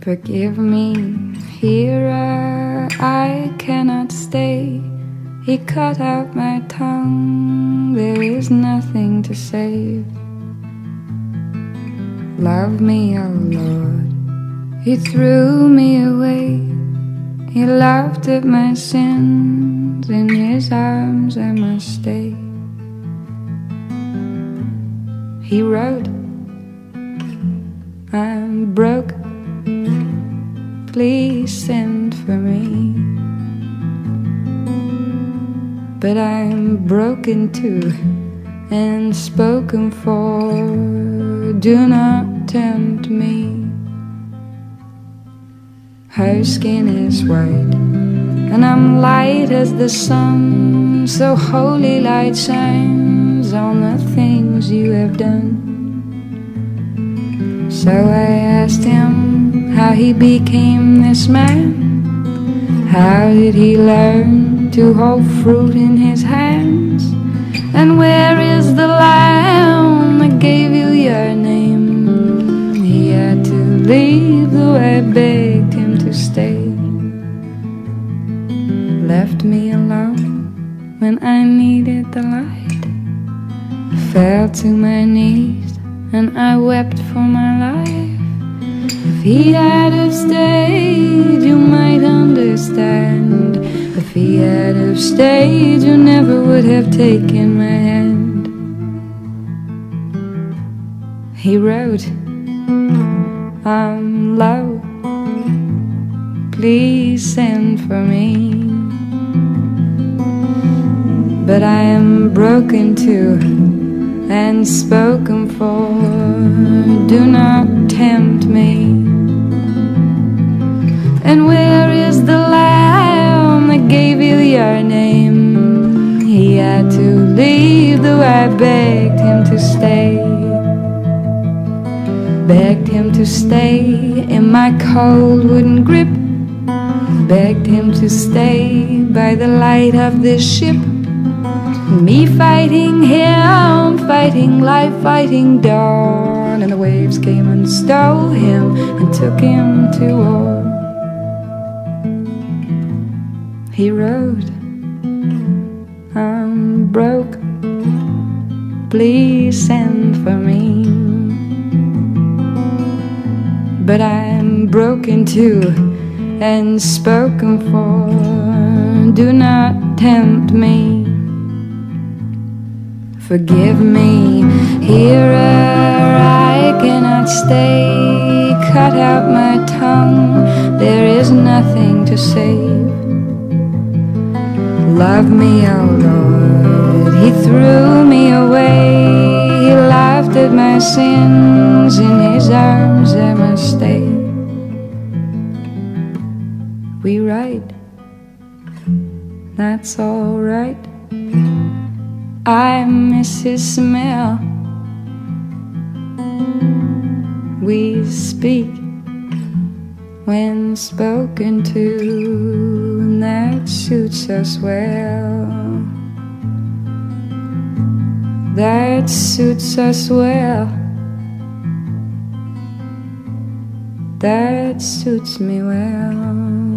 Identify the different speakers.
Speaker 1: Forgive me, hearer, I cannot stay. He cut out my tongue, there is nothing to save. Love me, oh Lord, He threw me away. He laughed at my sins, in His arms I must stay. He wrote, I'm broke, please send for me. But I'm broken too and spoken for, do not tempt me. Her skin is white and I'm light as the sun, so holy light shines on the things you have done. So I asked him how he became this man. How did he learn to hold fruit in his hands? And where is the lamb that gave you your name? He had to leave, though I begged him to stay. Left me alone when I needed the light. I fell to my knees and I wept for my life. If he had have stayed, you might understand. If he had have stayed, you never would have taken my hand. He wrote, I'm low, please send for me. But I am broken too and spoken for, do not tempt me. And where is the lamb that gave you your name? He had to leave, though I begged him to stay. Begged him to stay in my cold wooden grip. Begged him to stay by the light of this ship. Me fighting him, fighting life, fighting dawn. And the waves came and stole him and took him to war. He wrote, I'm broke, please send for me. But I'm broken too and spoken for, do not tempt me. Forgive me, hearer, I cannot stay. Cut out my tongue, there is nothing to save. Love me, oh Lord, He threw me away. He laughed at my sins, in His arms I must stay. We write, that's all right. I miss His smell. We speak when spoken to, and that suits us well. That suits us well. That suits me well.